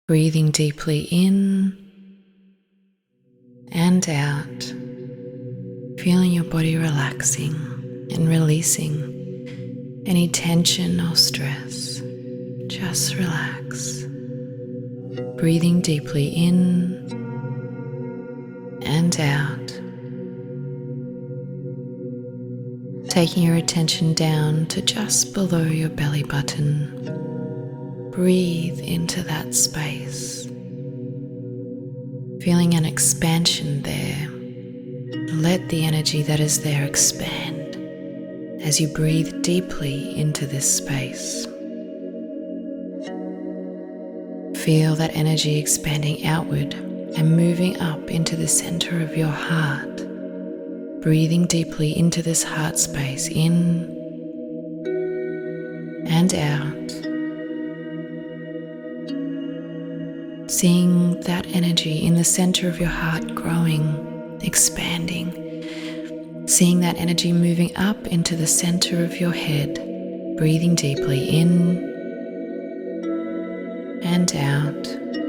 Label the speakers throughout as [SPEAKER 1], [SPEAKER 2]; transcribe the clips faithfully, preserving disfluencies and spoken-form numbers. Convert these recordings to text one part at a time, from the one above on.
[SPEAKER 1] Breathing deeply in and out, feeling your body relaxing and releasing any tension or stress. Just relax. Breathing deeply in and out. Taking your attention down to just below your belly button. Breathe into that space. Feeling an expansion there. Let the energy that is there expand as you breathe deeply into this space. Feel that energy expanding outward and moving up into the center of your heart. Breathing deeply into this heart space, in and out. Seeing that energy in the center of your heart growing, expanding. Seeing that energy moving up into the center of your head. Breathing deeply in and out.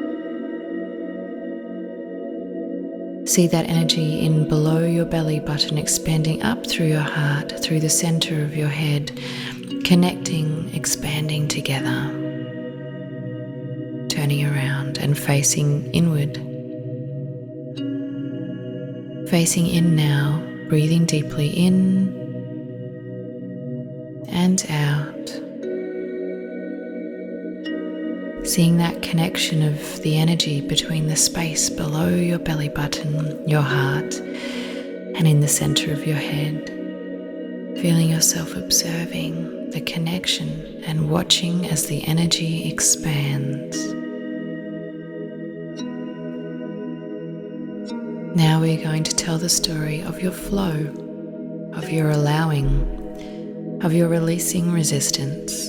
[SPEAKER 1] See that energy in below your belly button expanding up through your heart, through the center of your head, connecting, expanding together. Turning around and facing inward. Facing in now, breathing deeply in and out. Seeing that connection of the energy between the space below your belly button, your heart, and in the center of your head. Feeling yourself observing the connection and watching as the energy expands. Now we're going to tell the story of your flow, of your allowing, of your releasing resistance.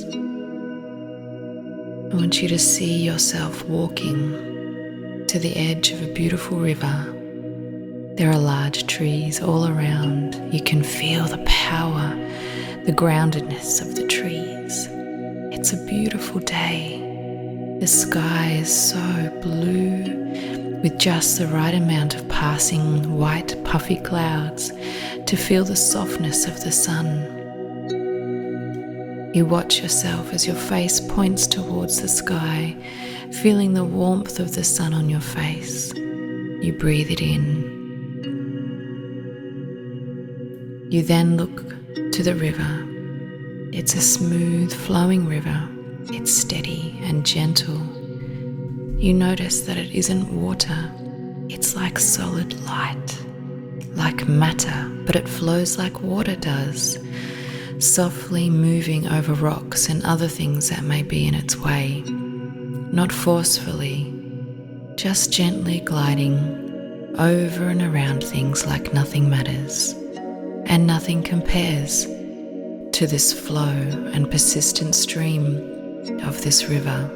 [SPEAKER 1] I want you to see yourself walking to the edge of a beautiful river. There are large trees all around. You can feel the power, the groundedness of the trees. It's a beautiful day. The sky is so blue, with just the right amount of passing white puffy clouds to feel the softness of the sun. You watch yourself as your face points towards the sky, feeling the warmth of the sun on your face. You breathe it in. You then look to the river. It's a smooth flowing river. It's steady and gentle. You notice that it isn't water. It's like solid light, like matter, but it flows like water does, softly moving over rocks and other things that may be in its way, not forcefully, just gently gliding over and around things like nothing matters and nothing compares to this flow and persistent stream of this river.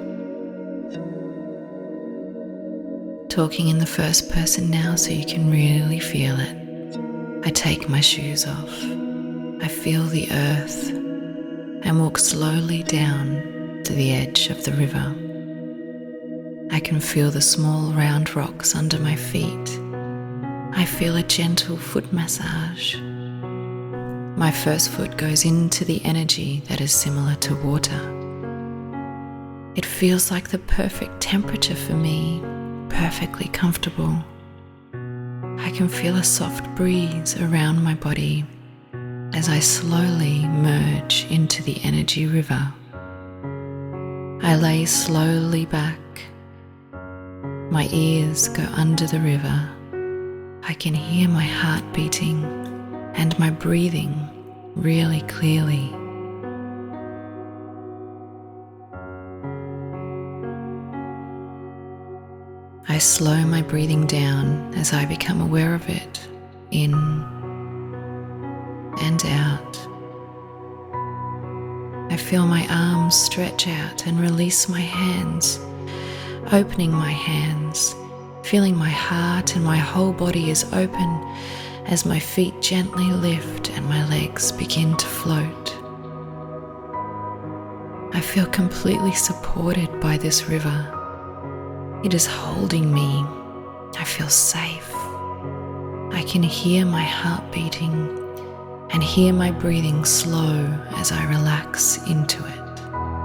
[SPEAKER 1] Talking in the first person now so you can really feel it. I take my shoes off. I feel the earth and walk slowly down to the edge of the river. I can feel the small round rocks under my feet. I feel a gentle foot massage. My first foot goes into the energy that is similar to water. It feels like the perfect temperature for me, perfectly comfortable. I can feel a soft breeze around my body as I slowly merge into the energy river. I lay slowly back. My ears go under the river. I can hear my heart beating and my breathing really clearly. I slow my breathing down as I become aware of it, in and out. I feel my arms stretch out and release my hands, opening my hands, feeling my heart and my whole body is open as my feet gently lift and my legs begin to float. I feel completely supported by this river. It is holding me. I feel safe. I can hear my heart beating and hear my breathing slow as I relax into it.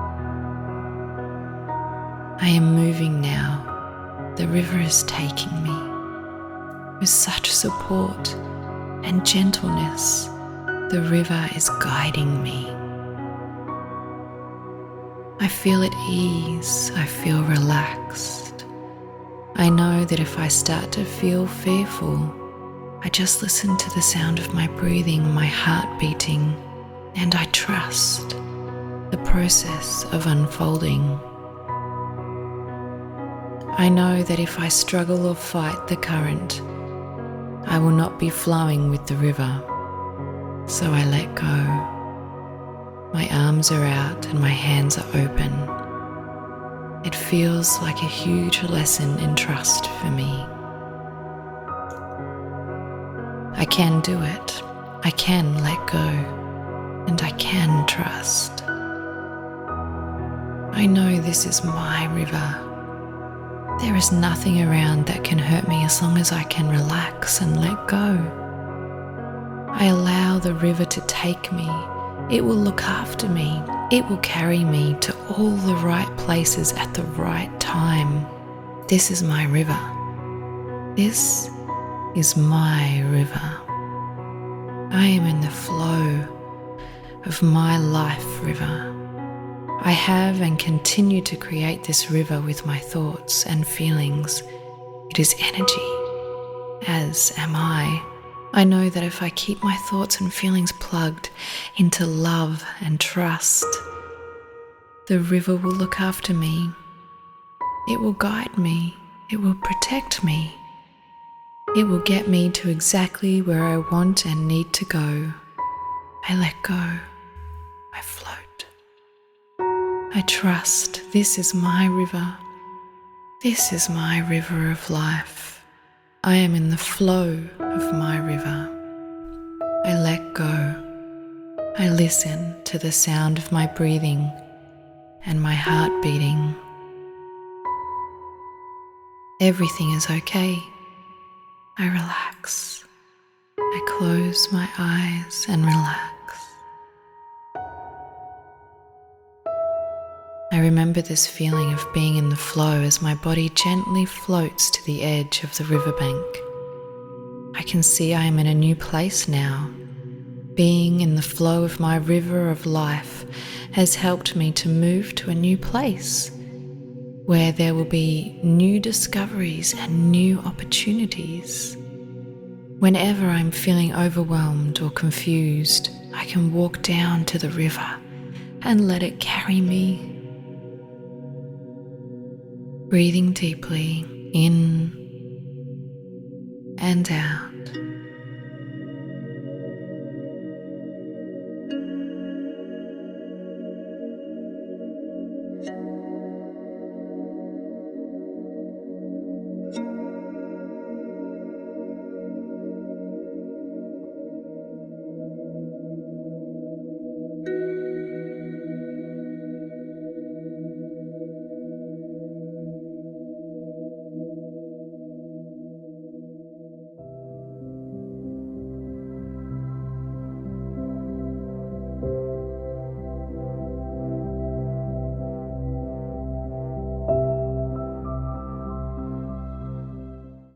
[SPEAKER 1] I am moving now. The river is taking me. With such support and gentleness, the river is guiding me. I feel at ease. I feel relaxed. I know that if I start to feel fearful, I just listen to the sound of my breathing, my heart beating, and I trust the process of unfolding. I know that if I struggle or fight the current, I will not be flowing with the river, so I let go. My arms are out and my hands are open. It feels like a huge lesson in trust for me. I can do it. I can let go, and I can trust. I know this is my river. There is nothing around that can hurt me as long as I can relax and let go. I allow the river to take me. It will look after me. It will carry me to all the right places at the right time. This is my river. This is my river. I am in the flow of my life river. I have and continue to create this river with my thoughts and feelings. It is energy, as am I. I know that if I keep my thoughts and feelings plugged into love and trust, the river will look after me. It will guide me. It will protect me. It will get me to exactly where I want and need to go. I let go. I float. I trust this is my river. This is my river of life. I am in the flow of my river. I let go. I listen to the sound of my breathing and my heart beating. Everything is okay. I relax. I close my eyes and relax. I remember this feeling of being in the flow as my body gently floats to the edge of the riverbank. I can see I am in a new place now. Being in the flow of my river of life has helped me to move to a new place where there will be new discoveries and new opportunities. Whenever I'm feeling overwhelmed or confused, I can walk down to the river and let it carry me. Breathing deeply in and out.